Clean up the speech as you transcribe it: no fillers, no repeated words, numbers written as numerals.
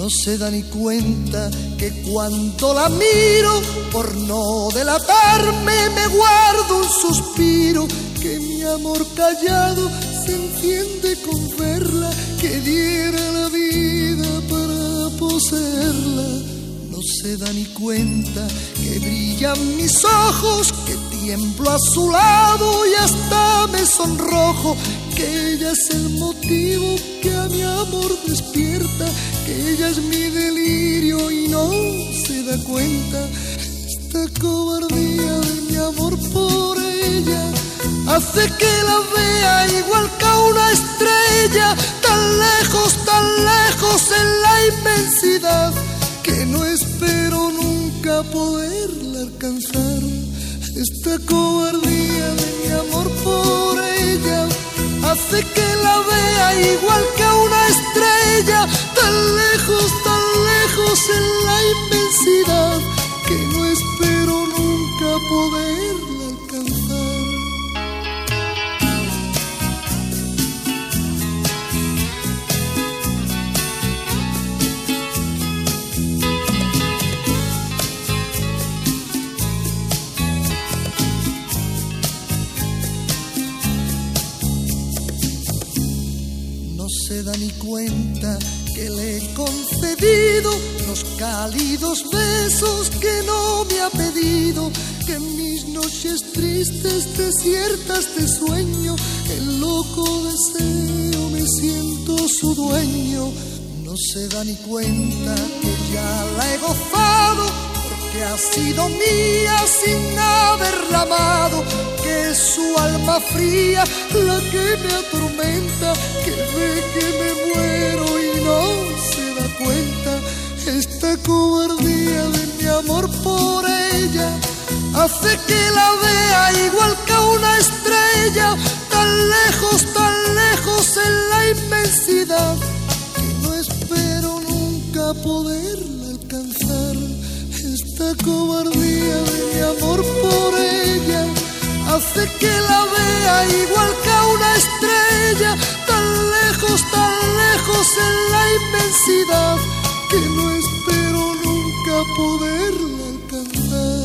se da ni cuenta que cuando la miro, por no delatarme, me guardo un suspiro, que mi amor callado se enciende con verla, que diera la vida para poseerla. No se da ni cuenta que brillan mis ojos, que tiemblo a su lado y hasta me sonrojo, que ella es el motivo que a mi amor despierta, que ella es mi delirio y no se da cuenta. Esta cobardía de mi amor por ella hace que la vea igual que a una estrella, tan lejos en la inmensidad, que no espero nunca poderla alcanzar. Esta cobardía de mi amor por ella hace que la vea igual que a una estrella, tan lejos en la inmensidad, que no espero nunca poderla alcanzar. Se da ni cuenta que le he concedido los cálidos besos que no me ha pedido, que en mis noches tristes, desiertas de sueño, el loco deseo me siento su dueño. No se da ni cuenta que ya la he gozado, porque ha sido mía sin haberla amado, que es su alma fría la que me atormenta, que ve que me muero y no se da cuenta. Esta cobardía de mi amor por ella hace que la vea igual que a una estrella, tan lejos en la inmensidad, que no espero nunca poderla alcanzar. Esta cobardía de mi amor por ella hace que la vea igual que a una estrella, tan lejos en la inmensidad, que no espero nunca poderla alcanzar.